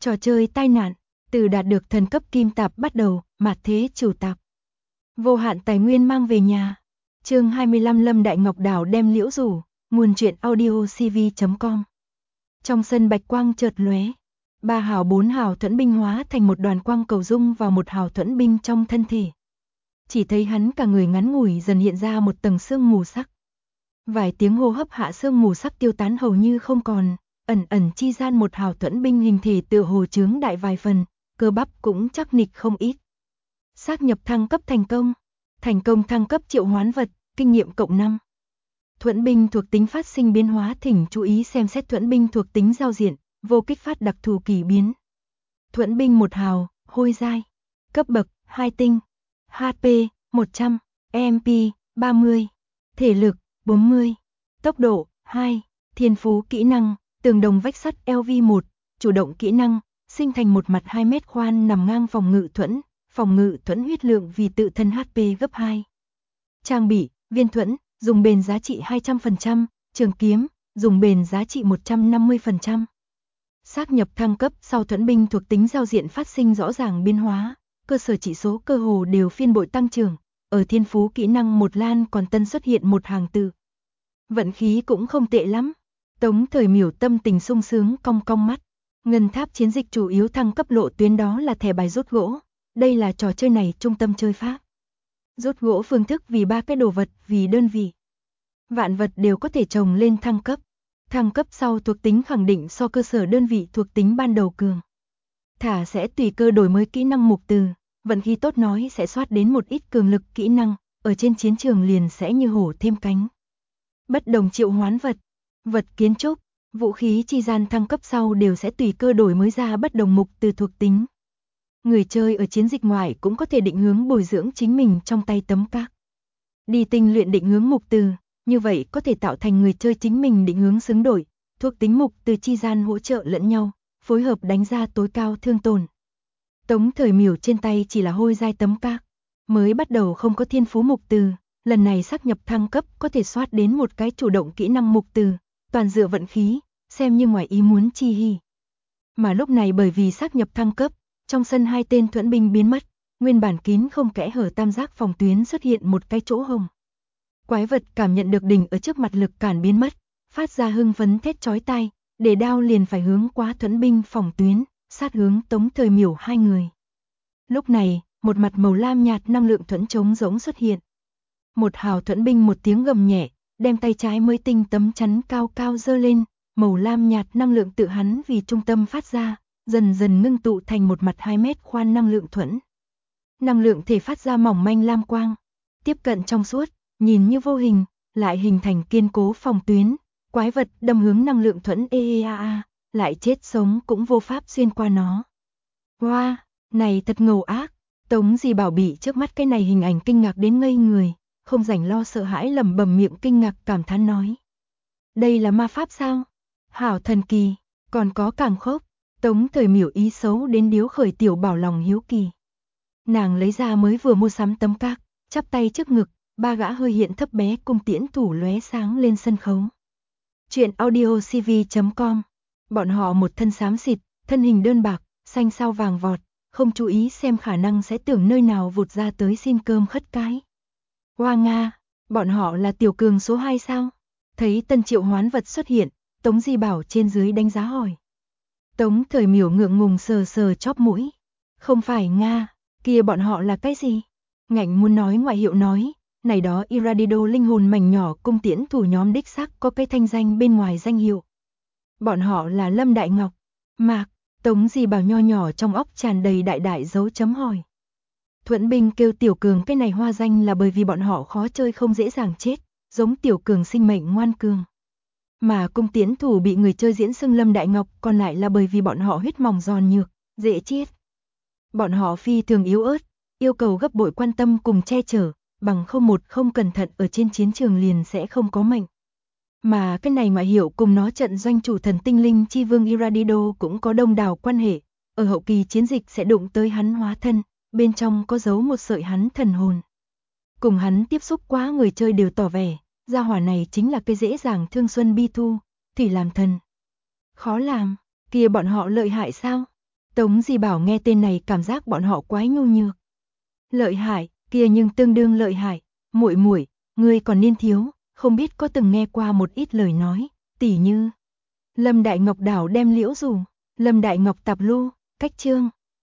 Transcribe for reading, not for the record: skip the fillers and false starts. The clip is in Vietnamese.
Trò chơi tai nạn, từ đạt được thần cấp kim tạp bắt đầu, mạt thế chủ tạp. Vô hạn tài nguyên mang về nhà. Chương 25 Lâm Đại Ngọc Đảo đem liễu rủ, nguồn truyện audio cv.com. Trong sân bạch quang chợt lóe, 3 hào 4 hào thuẫn binh hóa thành một đoàn quang cầu dung vào một hào thuẫn binh trong thân thể. Chỉ thấy hắn cả người ngắn ngủi dần hiện ra một tầng sương mù sắc. Vài tiếng hô hấp hạ sương mù sắc tiêu tán hầu như không còn, ẩn ẩn chi gian một hào thuẫn binh hình thể tựa hồ chướng đại vài phần, cơ bắp cũng chắc nịch không ít. Xác nhập thăng cấp thành công thăng cấp triệu hoán vật, kinh nghiệm cộng 5. Thuẫn binh thuộc tính phát sinh biến hóa, thỉnh chú ý xem xét thuẫn binh thuộc tính giao diện, vô kích phát đặc thù kỳ biến. Thuẫn binh 1 hào, hôi giai, cấp bậc 2 tinh, HP 100, MP 30, thể lực 40, tốc độ 2, thiên phú kỹ năng, tường đồng vách sắt LV1, chủ động kỹ năng, sinh thành một mặt 2 mét khoan nằm ngang phòng ngự thuẫn huyết lượng vì tự thân HP gấp 2. Trang bị, viên thuẫn, dùng bền giá trị 200%, trường kiếm, dùng bền giá trị 150%. Xác nhập thăng cấp sau thuẫn binh thuộc tính giao diện phát sinh rõ ràng biến hóa, cơ sở chỉ số cơ hồ đều phiên bội tăng trưởng, ở thiên phú kỹ năng một lan còn tân xuất hiện một hàng từ. Vận khí cũng không tệ lắm. Tống Thời Miểu tâm tình sung sướng cong cong mắt. Ngân tháp chiến dịch chủ yếu thăng cấp lộ tuyến đó là thẻ bài rút gỗ, đây là trò chơi này trung tâm chơi pháp. Rút gỗ phương thức vì 3 cái đồ vật vì đơn vị. Vạn vật đều có thể trồng lên thăng cấp. Thăng cấp sau thuộc tính khẳng định so cơ sở đơn vị thuộc tính ban đầu cường. Thả sẽ tùy cơ đổi mới kỹ năng mục từ, vận khí tốt nói sẽ soát đến một ít cường lực kỹ năng, ở trên chiến trường liền sẽ như hổ thêm cánh. Bất đồng triệu hoán vật, vật kiến trúc, vũ khí chi gian thăng cấp sau đều sẽ tùy cơ đổi mới ra bất đồng mục từ thuộc tính. Người chơi ở chiến dịch ngoại cũng có thể định hướng bồi dưỡng chính mình trong tay tấm các. Đi tinh luyện định hướng mục từ, như vậy có thể tạo thành người chơi chính mình định hướng xứng đổi, thuộc tính mục từ chi gian hỗ trợ lẫn nhau, phối hợp đánh ra tối cao thương tổn. Tống Thời Miểu trên tay chỉ là hôi giai tấm các, mới bắt đầu không có thiên phú mục từ, lần này xác nhập thăng cấp có thể soát đến một cái chủ động kỹ năng mục từ, toàn dựa vận khí, xem như ngoài ý muốn chi hi. Mà lúc này bởi vì xác nhập thăng cấp, trong sân 2 tên thuẫn binh biến mất, nguyên bản kín không kẽ hở tam giác phòng tuyến xuất hiện một cái chỗ hồng. Quái vật cảm nhận được đỉnh ở trước mặt lực cản biến mất, phát ra hưng phấn thét chói tai, để đao liền phải hướng qua thuẫn binh phòng tuyến, sát hướng Tống Thời Miểu 2 người. Lúc này, một mặt màu lam nhạt năng lượng thuẫn trống rỗng xuất hiện. Một hào thuẫn binh một tiếng gầm nhẹ, đem tay trái mới tinh tấm chắn cao cao giơ lên, màu lam nhạt năng lượng tự hắn vì trung tâm phát ra, dần dần ngưng tụ thành một mặt 2 mét khoan năng lượng thuẫn. Năng lượng thể phát ra mỏng manh lam quang, tiếp cận trong suốt, nhìn như vô hình, lại hình thành kiên cố phòng tuyến, quái vật đâm hướng năng lượng thuẫn lại chết sống cũng vô pháp xuyên qua nó. Wow, này thật ngầu ác, Tống Di Bảo bị trước mắt cái này hình ảnh kinh ngạc đến ngây người, không rảnh lo sợ hãi lẩm bẩm miệng kinh ngạc cảm thán nói. Đây là ma pháp sao? Hảo thần kỳ, còn có càng khốc. Tống Thời Miểu ý xấu đến điếu khởi tiểu bảo lòng hiếu kỳ. Nàng lấy ra mới vừa mua sắm tấm các, chắp tay trước ngực, 3 gã hơi hiện thấp bé cung tiễn thủ lóe sáng lên sân khấu. Chuyện audio cv.com. Bọn họ một thân xám xịt, thân hình đơn bạc, xanh sao vàng vọt, không chú ý xem khả năng sẽ tưởng nơi nào vụt ra tới xin cơm khất cái. Hoa Nga, bọn họ là tiểu cường số 2 sao? Thấy tân triệu hoán vật xuất hiện, Tống Di Bảo trên dưới đánh giá hỏi. Tống Thời Miểu ngượng ngùng sờ sờ chóp mũi. Không phải Nga, kia bọn họ là cái gì? Ngạnh muốn nói ngoại hiệu nói, này đó Iradido linh hồn mảnh nhỏ cung tiễn thủ nhóm đích xác có cái thanh danh bên ngoài danh hiệu. Bọn họ là Lâm Đại Ngọc, Mạc, Tống Di Bảo nho nhỏ trong óc tràn đầy đại đại dấu chấm hỏi. Thuẫn binh kêu tiểu cường cái này hoa danh là bởi vì bọn họ khó chơi không dễ dàng chết, giống tiểu cường sinh mệnh ngoan cường. Mà cung tiễn thủ bị người chơi diễn xưng Lâm Đại Ngọc còn lại là bởi vì bọn họ huyết mỏng giòn nhược, dễ chết. Bọn họ phi thường yếu ớt, yêu cầu gấp bội quan tâm cùng che chở, bằng không cẩn thận ở trên chiến trường liền sẽ không có mệnh. Mà cái này ngoại hiệu cùng nó trận doanh chủ thần tinh linh chi vương Iradido cũng có đông đảo quan hệ, ở hậu kỳ chiến dịch sẽ đụng tới hắn hóa thân, bên trong có giấu một sợi hắn thần hồn. Cùng hắn tiếp xúc quá người chơi đều tỏ vẻ, gia hỏa này chính là cái dễ dàng thương xuân bi thu, thủy làm thần. Khó làm, kia bọn họ lợi hại sao? Tống Di Bảo nghe tên này cảm giác bọn họ quái nhu nhược. Lợi hại, kia nhưng tương đương lợi hại, muội muội, ngươi còn niên thiếu, không biết có từng nghe qua một ít lời nói, tỉ như Lâm Đại Ngọc Đảo đem liễu rủ, Lâm Đại Ngọc tạp lưu, cách chương